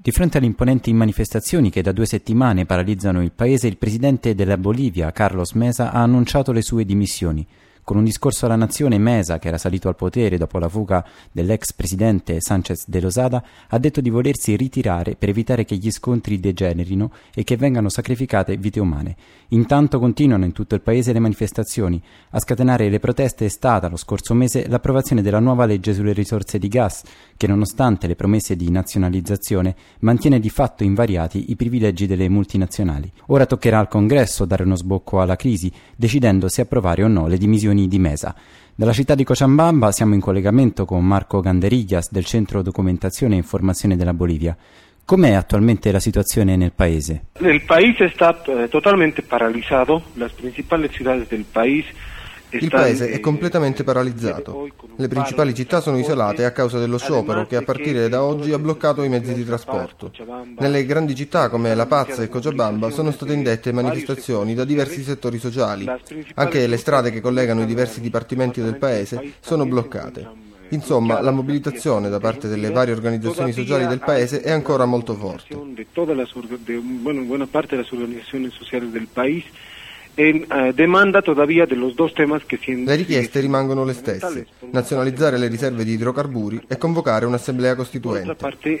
Di fronte alle imponenti manifestazioni che da 2 settimane paralizzano il paese, il presidente della Bolivia, Carlos Mesa, ha annunciato le sue dimissioni. Con un discorso alla nazione, Mesa, che era salito al potere dopo la fuga dell'ex presidente Sánchez de Lozada, ha detto di volersi ritirare per evitare che gli scontri degenerino e che vengano sacrificate vite umane. Intanto continuano in tutto il paese le manifestazioni. A scatenare le proteste è stata, lo scorso mese, l'approvazione della nuova legge sulle risorse di gas, che nonostante le promesse di nazionalizzazione mantiene di fatto invariati i privilegi delle multinazionali. Ora toccherà al Congresso dare uno sbocco alla crisi, decidendo se approvare o no le dimissioni di Mesa. Dalla città di Cochabamba siamo in collegamento con Marco Ganderillas del Centro Documentazione e Informazione della Bolivia. Com'è attualmente la situazione nel paese? El país está totalmente paralizado. Las principales ciudades del país Il paese è completamente paralizzato. Le principali città sono isolate a causa dello sciopero che a partire da oggi ha bloccato i mezzi di trasporto. Nelle grandi città come La Paz e Cochabamba sono state indette manifestazioni da diversi settori sociali. Anche le strade che collegano i diversi dipartimenti del paese sono bloccate. Insomma, la mobilitazione da parte delle varie organizzazioni sociali del paese è ancora molto forte. Buona parte delle organizzazioni sociali del paese demanda todavía de los dos temas que Le richieste rimangono le stesse: nazionalizzare le riserve di idrocarburi e convocare un'assemblea costituente.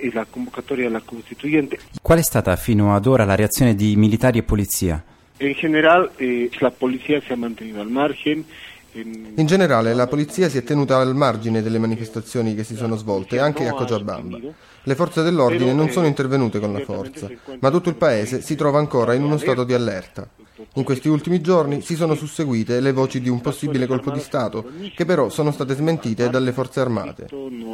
Qual è stata fino ad ora la reazione di militari e polizia? In generale la polizia si è mantenuta al margine. In generale la polizia si è tenuta al margine delle manifestazioni che si sono svolte anche a Cochabamba. Le forze dell'ordine non sono intervenute con la forza, ma tutto il paese si trova ancora in uno stato di allerta. In questi ultimi giorni si sono susseguite le voci di un possibile colpo di Stato, che però sono state smentite dalle forze armate.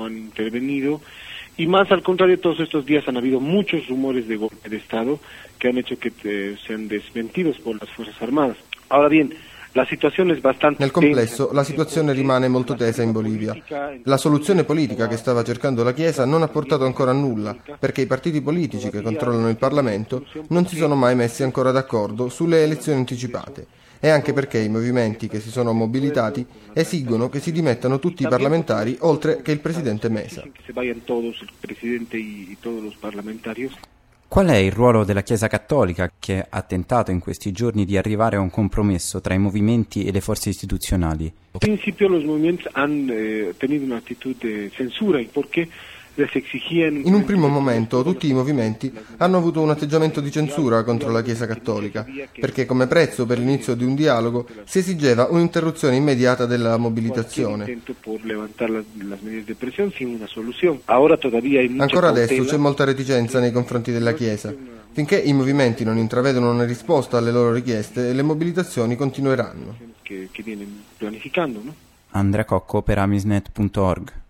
Y más al contrario, todos estos días han habido muchos rumores de golpe de Estado que han hecho que sean desmentidos por las Fuerzas Armadas. Ahora bien, la situazione è bastante Nel complesso la situazione rimane molto tesa in Bolivia. La soluzione politica che stava cercando la Chiesa non ha portato ancora a nulla, perché i partiti politici che controllano il Parlamento non si sono mai messi ancora d'accordo sulle elezioni anticipate, e anche perché i movimenti che si sono mobilitati esigono che si dimettano tutti i parlamentari oltre che il presidente Mesa. Qual è il ruolo della Chiesa Cattolica, che ha tentato in questi giorni di arrivare a un compromesso tra i movimenti e le forze istituzionali? In principio los movimientos han tenido una actitud de censura, porque In un primo momento tutti i movimenti hanno avuto un atteggiamento di censura contro la Chiesa Cattolica, perché come prezzo per l'inizio di un dialogo si esigeva un'interruzione immediata della mobilitazione. Ancora adesso c'è molta reticenza nei confronti della Chiesa. Finché i movimenti non intravedono una risposta alle loro richieste, le mobilitazioni continueranno. Andrea Cocco per Amisnet.org